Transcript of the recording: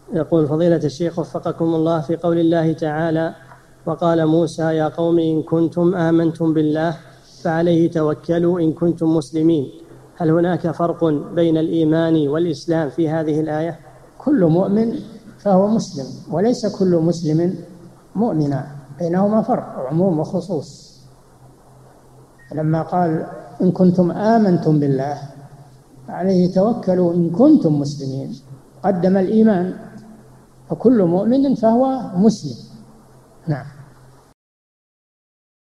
يقول فضيلة الشيخ وفقكم الله، في قول الله تعالى: وقال موسى يا قوم إن كنتم آمنتم بالله فعليه توكلوا إن كنتم مسلمين، هل هناك فرق بين الإيمان والإسلام في هذه الآية؟ كل مؤمن فهو مسلم، وليس كل مسلم مؤمنا، بينهما فرق عموم وخصوص. لما قال إن كنتم آمنتم بالله عليه توكلوا إن كنتم مسلمين قدم الإيمان، فكل مؤمن فهو مسلم. نعم.